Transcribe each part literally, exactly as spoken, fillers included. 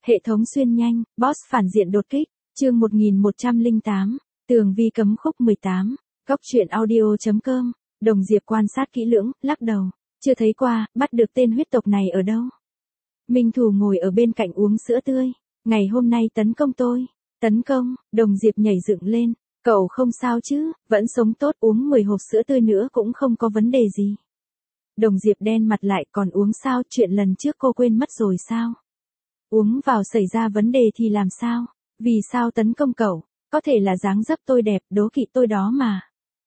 Hệ thống xuyên nhanh, boss phản diện đột kích, chương một nghìn một trăm lẻ tám, tường vi cấm khúc mười tám, góc truyện audio.com, Đồng Diệp quan sát kỹ lưỡng, lắc đầu, chưa thấy qua, bắt được tên huyết tộc này ở đâu. Minh Thù ngồi ở bên cạnh uống sữa tươi, ngày hôm nay tấn công tôi, tấn công, Đồng Diệp nhảy dựng lên, cậu không sao chứ, vẫn sống tốt, uống mười hộp sữa tươi nữa cũng không có vấn đề gì. Đồng Diệp đen mặt lại, còn uống sao, chuyện lần trước cô quên mất rồi sao? Uống vào xảy ra vấn đề thì làm sao? Vì sao tấn công cậu? Có thể là dáng dấp tôi đẹp, đố kỵ tôi đó mà.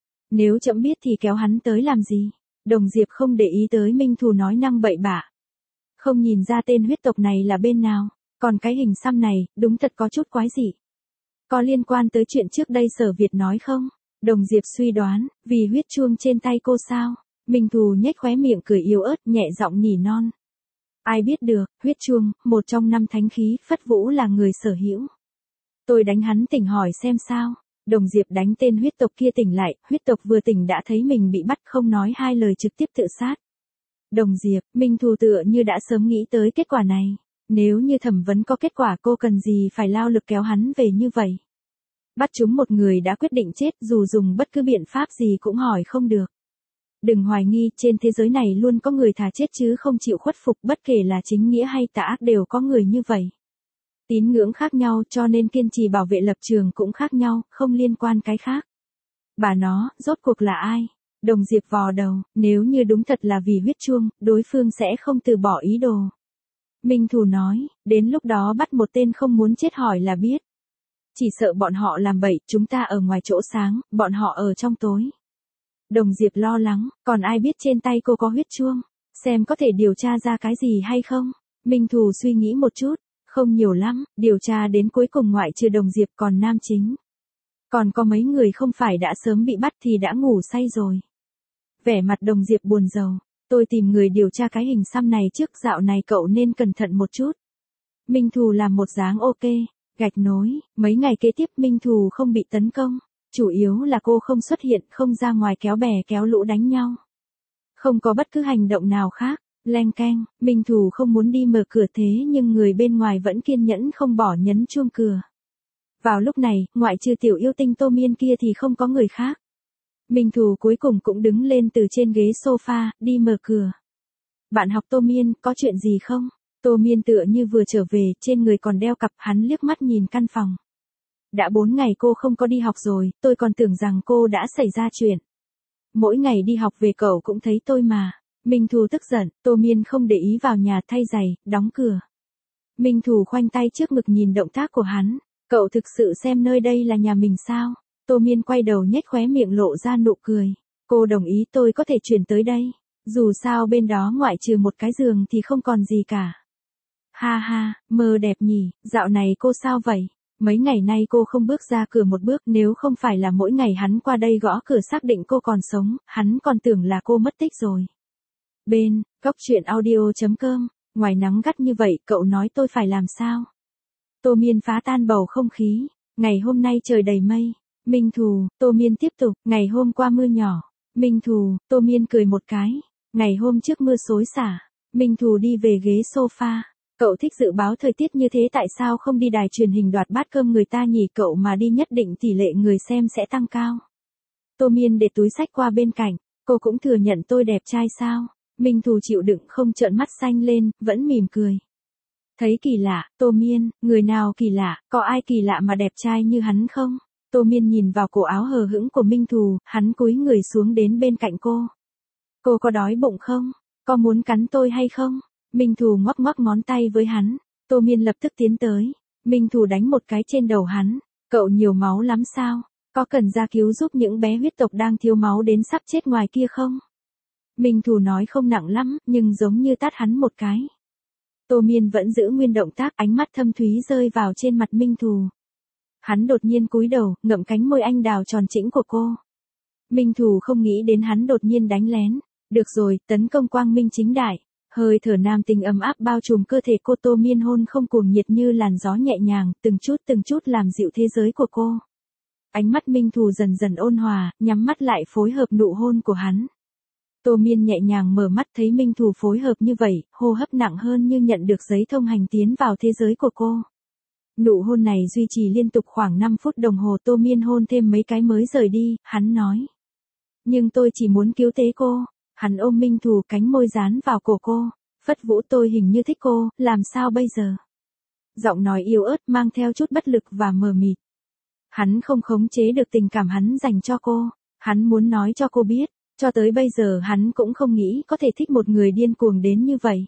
Nếu chậm biết thì kéo hắn tới làm gì? Đồng Diệp không để ý tới Minh Thù nói năng bậy bạ. Không nhìn ra tên huyết tộc này là bên nào, còn cái hình xăm này, đúng thật có chút quái dị. Có liên quan tới chuyện trước đây Sở Việt nói không? Đồng Diệp suy đoán, vì huyết chuông trên tay cô sao? Minh Thù nhếch khóe miệng cười yếu ớt, nhẹ giọng nỉ non. Ai biết được, huyết chuông, một trong năm thánh khí, Phất Vũ là người sở hữu. Tôi đánh hắn tỉnh hỏi xem sao. Đồng Diệp đánh tên huyết tộc kia tỉnh lại, huyết tộc vừa tỉnh đã thấy mình bị bắt, không nói hai lời trực tiếp tự sát. Đồng Diệp, Minh Thù tựa như đã sớm nghĩ tới kết quả này. Nếu như thẩm vấn có kết quả, cô cần gì phải lao lực kéo hắn về như vậy. Bắt chúng một người đã quyết định chết, dù dùng bất cứ biện pháp gì cũng hỏi không được. Đừng hoài nghi, trên thế giới này luôn có người thà chết chứ không chịu khuất phục, bất kể là chính nghĩa hay tà ác đều có người như vậy. Tín ngưỡng khác nhau cho nên kiên trì bảo vệ lập trường cũng khác nhau, không liên quan cái khác. Bà nó, rốt cuộc là ai? Đồng Diệp vò đầu, nếu như đúng thật là vì huyết chuông, đối phương sẽ không từ bỏ ý đồ. Minh Thù nói, đến lúc đó bắt một tên không muốn chết hỏi là biết. Chỉ sợ bọn họ làm bậy, chúng ta ở ngoài chỗ sáng, bọn họ ở trong tối. Đồng Diệp lo lắng, còn ai biết trên tay cô có huyết chuông, xem có thể điều tra ra cái gì hay không. Minh Thù suy nghĩ một chút, không nhiều lắm, điều tra đến cuối cùng ngoại trừ Đồng Diệp còn nam chính. Còn có mấy người không phải đã sớm bị bắt thì đã ngủ say rồi. Vẻ mặt Đồng Diệp buồn rầu, tôi tìm người điều tra cái hình xăm này trước, dạo này cậu nên cẩn thận một chút. Minh Thù làm một dáng ok, gạch nối, mấy ngày kế tiếp Minh Thù không bị tấn công. Chủ yếu là cô không xuất hiện, không ra ngoài kéo bè kéo lũ đánh nhau. Không có bất cứ hành động nào khác, leng keng, Minh Thù không muốn đi mở cửa thế nhưng người bên ngoài vẫn kiên nhẫn không bỏ nhấn chuông cửa. Vào lúc này, ngoại trừ tiểu yêu tinh Tô Miên kia thì không có người khác. Minh Thù cuối cùng cũng đứng lên từ trên ghế sofa, đi mở cửa. Bạn học Tô Miên, có chuyện gì không? Tô Miên tựa như vừa trở về, trên người còn đeo cặp, hắn liếc mắt nhìn căn phòng. Đã bốn ngày cô không có đi học rồi, tôi còn tưởng rằng cô đã xảy ra chuyện. Mỗi ngày đi học về cậu cũng thấy tôi mà. Minh Thù tức giận, Tô Miên không để ý vào nhà thay giày, đóng cửa. Minh Thù khoanh tay trước ngực nhìn động tác của hắn. Cậu thực sự xem nơi đây là nhà mình sao? Tô Miên quay đầu nhếch khóe miệng lộ ra nụ cười. Cô đồng ý tôi có thể chuyển tới đây. Dù sao bên đó ngoại trừ một cái giường thì không còn gì cả. Ha ha, mơ đẹp nhỉ, dạo này cô sao vậy? Mấy ngày nay cô không bước ra cửa một bước, nếu không phải là mỗi ngày hắn qua đây gõ cửa xác định cô còn sống, hắn còn tưởng là cô mất tích rồi. Bên, góc truyện audio.com, ngoài nắng gắt như vậy, cậu nói tôi phải làm sao? Tô Miên phá tan bầu không khí, ngày hôm nay trời đầy mây. Minh Thù, Tô Miên tiếp tục, ngày hôm qua mưa nhỏ. Minh Thù, Tô Miên cười một cái, ngày hôm trước mưa xối xả. Minh Thù đi về ghế sofa. Cậu thích dự báo thời tiết như thế, tại sao không đi đài truyền hình đoạt bát cơm người ta nhỉ? Cậu mà đi nhất định tỷ lệ người xem sẽ tăng cao. Tô Miên để túi sách qua bên cạnh, cô cũng thừa nhận tôi đẹp trai sao? Minh Thù chịu đựng không trợn mắt xanh lên, vẫn mỉm cười. Thấy kỳ lạ, Tô Miên, người nào kỳ lạ, có ai kỳ lạ mà đẹp trai như hắn không? Tô Miên nhìn vào cổ áo hờ hững của Minh Thù, hắn cúi người xuống đến bên cạnh cô. Cô có đói bụng không? Có muốn cắn tôi hay không? Minh Thù ngoắc ngoắc ngón tay với hắn. Tô Miên lập tức tiến tới. Minh Thù đánh một cái trên đầu hắn. Cậu nhiều máu lắm sao? Có cần ra cứu giúp những bé huyết tộc đang thiếu máu đến sắp chết ngoài kia không? Minh Thù nói không nặng lắm, nhưng giống như tát hắn một cái. Tô Miên vẫn giữ nguyên động tác, ánh mắt thâm thúy rơi vào trên mặt Minh Thù. Hắn đột nhiên cúi đầu, ngậm cánh môi anh đào tròn trĩnh của cô. Minh Thù không nghĩ đến hắn đột nhiên đánh lén. Được rồi, tấn công quang minh chính đại. Hơi thở nam tình ấm áp bao trùm cơ thể cô. Tô Miên hôn không cuồng nhiệt như làn gió nhẹ nhàng, từng chút từng chút làm dịu thế giới của cô. Ánh mắt Minh Thù dần dần ôn hòa, nhắm mắt lại phối hợp nụ hôn của hắn. Tô Miên nhẹ nhàng mở mắt thấy Minh Thù phối hợp như vậy, hô hấp nặng hơn như nhận được giấy thông hành tiến vào thế giới của cô. Nụ hôn này duy trì liên tục khoảng năm phút đồng hồ, Tô Miên hôn thêm mấy cái mới rời đi, hắn nói. Nhưng tôi chỉ muốn cứu tế cô. Hắn ôm Minh Thù, cánh môi dán vào cổ cô. Phất Vũ, tôi hình như thích cô, làm sao bây giờ? Giọng nói yếu ớt mang theo chút bất lực và mờ mịt. Hắn không khống chế được tình cảm hắn dành cho cô. Hắn muốn nói cho cô biết, cho tới bây giờ hắn cũng không nghĩ có thể thích một người điên cuồng đến như vậy.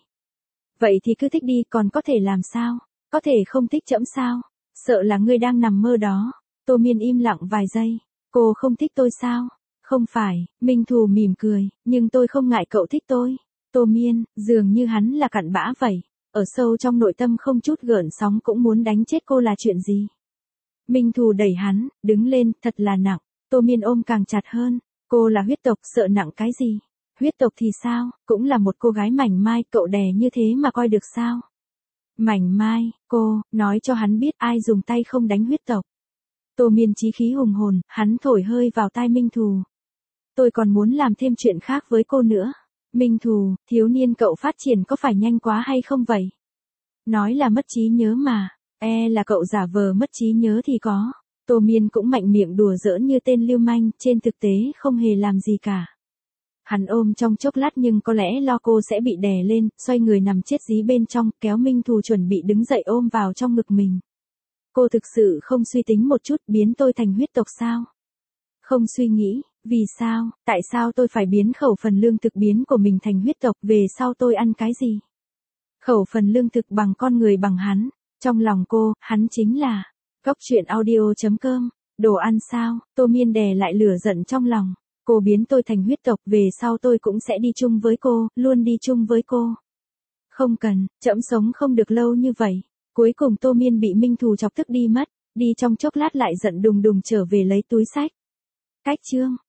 Vậy thì cứ thích đi, còn có thể làm sao? Có thể không thích trẫm sao? Sợ là ngươi đang nằm mơ đó. Tô Miên im lặng vài giây. Cô không thích tôi sao? Không phải, Minh Thù mỉm cười, nhưng tôi không ngại cậu thích tôi. Tô Miên, dường như hắn là cặn bã vậy. Ở sâu trong nội tâm không chút gợn sóng cũng muốn đánh chết cô là chuyện gì. Minh Thù đẩy hắn, đứng lên, thật là nặng. Tô Miên ôm càng chặt hơn. Cô là huyết tộc, sợ nặng cái gì? Huyết tộc thì sao, cũng là một cô gái mảnh mai, cậu đè như thế mà coi được sao? Mảnh mai, cô, nói cho hắn biết ai dùng tay không đánh huyết tộc. Tô Miên chí khí hùng hồn, hắn thổi hơi vào tai Minh Thù. Tôi còn muốn làm thêm chuyện khác với cô nữa. Minh Thù, thiếu niên cậu phát triển có phải nhanh quá hay không vậy? Nói là mất trí nhớ mà, e là cậu giả vờ mất trí nhớ thì có. Tô Miên cũng mạnh miệng đùa giỡn như tên lưu manh, trên thực tế không hề làm gì cả. Hắn ôm trong chốc lát nhưng có lẽ lo cô sẽ bị đè lên, xoay người nằm chết dí bên trong, kéo Minh Thù chuẩn bị đứng dậy ôm vào trong ngực mình. Cô thực sự không suy tính một chút, biến tôi thành huyết tộc sao? Không suy nghĩ, vì sao, tại sao tôi phải biến khẩu phần lương thực biến của mình thành huyết tộc, về sau tôi ăn cái gì? Khẩu phần lương thực bằng con người bằng hắn, trong lòng cô, hắn chính là Cóc truyện audio chấm com, đồ ăn sao? Tô Miên đè lại lửa giận trong lòng. Cô biến tôi thành huyết tộc, về sau tôi cũng sẽ đi chung với cô, luôn đi chung với cô. Không cần, trẫm sống không được lâu như vậy. Cuối cùng Tô Miên bị Minh Thù chọc tức đi mất, đi trong chốc lát lại giận đùng đùng trở về lấy túi xách. Cách chương